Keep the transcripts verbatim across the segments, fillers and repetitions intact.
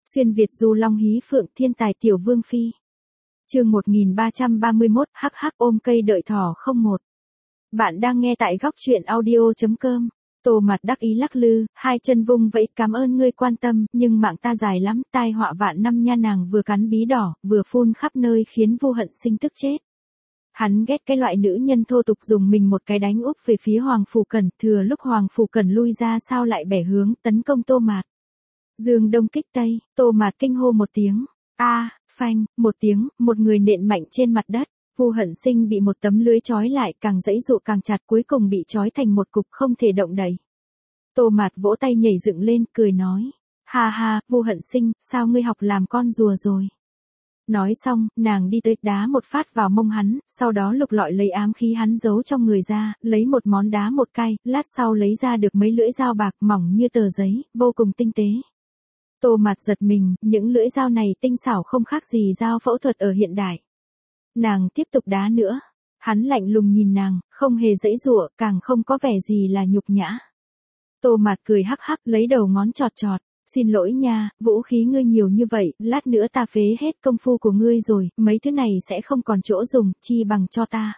Xuyên Việt du long hí phượng thiên tài tiểu vương phi. Chương một nghìn ba trăm ba mươi mốt, hắc hắc ôm cây đợi thỏ không một. Bạn đang nghe tại góc truyện audio chấm com. Tô Mặt đắc ý lắc lư, hai chân vung vẫy, cảm ơn ngươi quan tâm, nhưng mạng ta dài lắm, tai họa vạn năm nha. Nàng vừa cắn bí đỏ, vừa phun khắp nơi khiến Vu Hận Sinh tức chết. Hắn ghét cái loại nữ nhân thô tục, dùng mình một cái đánh úp về phía Hoàng Phủ Cẩn, thừa lúc Hoàng Phủ Cẩn lui ra sao lại bẻ hướng tấn công Tô Mạt. Dương đông kích tây, Tô Mạt kinh hô một tiếng, a, phanh, một tiếng, một người nện mạnh trên mặt đất. Vu Hận Sinh bị một tấm lưới trói lại, càng giãy giụa càng chặt, cuối cùng bị trói thành một cục không thể động đậy. Tô Mạt vỗ tay nhảy dựng lên, cười nói, ha ha, Vu Hận Sinh, sao ngươi học làm con rùa rồi? Nói xong, nàng đi tới đá một phát vào mông hắn, sau đó lục lọi lấy ám khí hắn giấu trong người ra, lấy một món đá một cái, lát sau lấy ra được mấy lưỡi dao bạc mỏng như tờ giấy, vô cùng tinh tế. Tô Mạt giật mình, những lưỡi dao này tinh xảo không khác gì dao phẫu thuật ở hiện đại. Nàng tiếp tục đá nữa. Hắn lạnh lùng nhìn nàng, không hề giãy giụa, càng không có vẻ gì là nhục nhã. Tô Mạt cười hắc hắc, lấy đầu ngón chọt chọt. Xin lỗi nha, vũ khí ngươi nhiều như vậy, lát nữa ta phế hết công phu của ngươi rồi, mấy thứ này sẽ không còn chỗ dùng, chi bằng cho ta.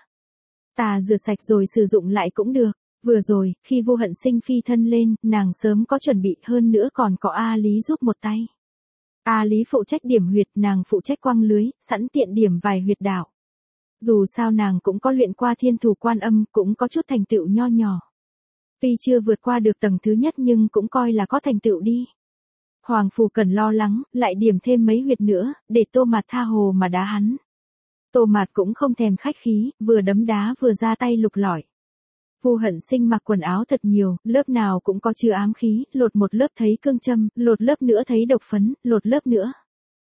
Ta rửa sạch rồi sử dụng lại cũng được. Vừa rồi, khi Vu Hận Sinh phi thân lên, nàng sớm có chuẩn bị, hơn nữa còn có A Lý giúp một tay. A Lý phụ trách điểm huyệt, nàng phụ trách quăng lưới, sẵn tiện điểm vài huyệt đạo. Dù sao nàng cũng có luyện qua Thiên Thủ Quan Âm, cũng có chút thành tựu nho nhỏ. Tuy chưa vượt qua được tầng thứ nhất nhưng cũng coi là có thành tựu đi. Hoàng Phủ Cẩn lo lắng, lại điểm thêm mấy huyệt nữa, để Tô Mạt tha hồ mà đá hắn. Tô Mạt cũng không thèm khách khí, vừa đấm đá vừa ra tay lục lọi. Vu Hận Sinh mặc quần áo thật nhiều, lớp nào cũng có chứa ám khí, lột một lớp thấy cương châm, lột lớp nữa thấy độc phấn, lột lớp nữa.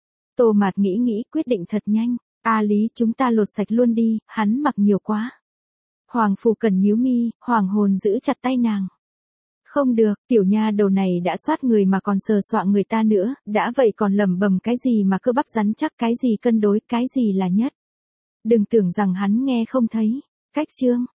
Tô Mạt nghĩ nghĩ, quyết định thật nhanh, A Lý, chúng ta lột sạch luôn đi, hắn mặc nhiều quá. Hoàng Phủ Cẩn nhíu mi, hoàng hồn giữ chặt tay nàng. Không được, tiểu nha đầu này đã soát người mà còn sờ soạng người ta nữa, đã vậy còn lẩm bẩm cái gì mà cơ bắp rắn chắc, cái gì cân đối, cái gì là nhất. Đừng tưởng rằng hắn nghe không thấy. Cách chương.